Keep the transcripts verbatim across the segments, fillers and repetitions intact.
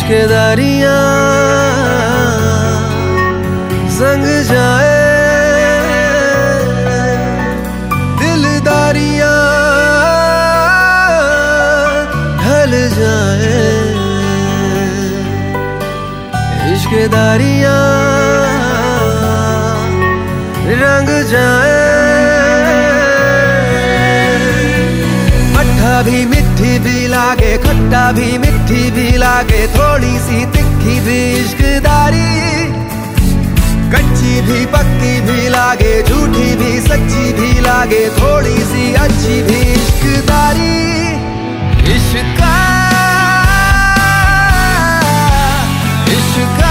इश्क़दारियाँ संग जाए, दिलदारियाँ ढल जाए, इश्क़दारियाँ रंग जाए। मट्ठा भी मिठी भी लागे, खट्टा भी मिठी भी लागे, थोड़ी सी तिखी भी इश्क़दारी, कच्ची भी पक्की भी लागे, झूठी भी सच्ची भी लागे, थोड़ी सी अच्छी भी इश्क़दारी। इश्क़ा इश्क़ा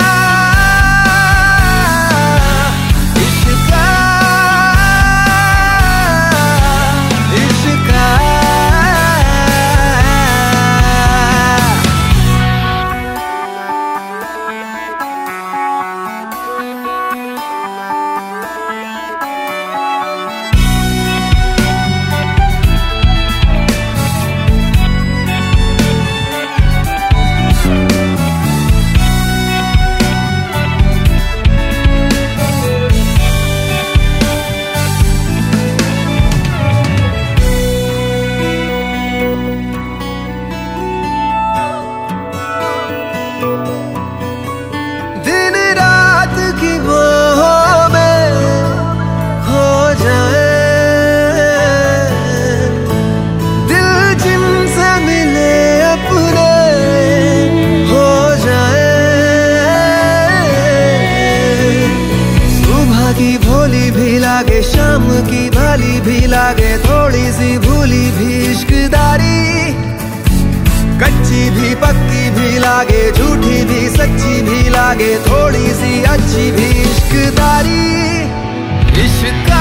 की भोली भी लागे, शाम की भाली भी लागे, थोड़ी सी भूली भी इश्क़दारी, कच्ची भी पक्की भी लागे, झूठी भी सच्ची भी लागे, थोड़ी सी अच्छी भी इश्क़दारी। इश्क़ा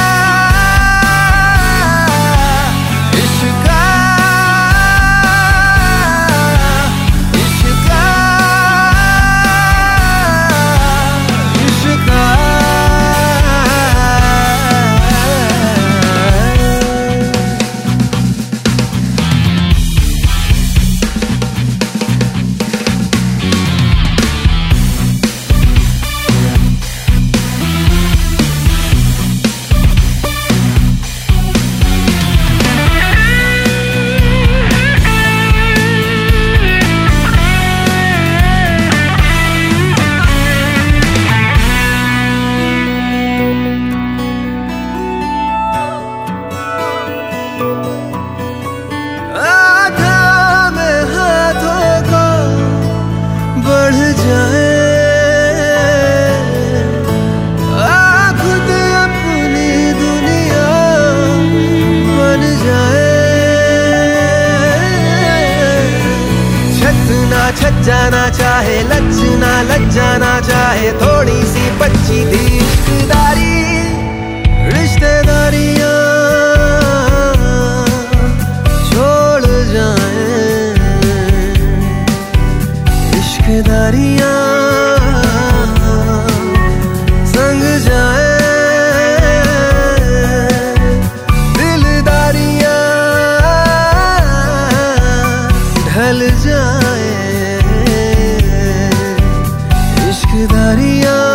छत जाना चाहे, लचना लच जाना चाहे, थोड़ी सी बच्ची थी इश्क़दारी। रिश्तेदारियाँ छोड़ जाए, इश्क़दारियाँ संग जाए, दिलदारियाँ ढल जाए, इश्क़दारियाँ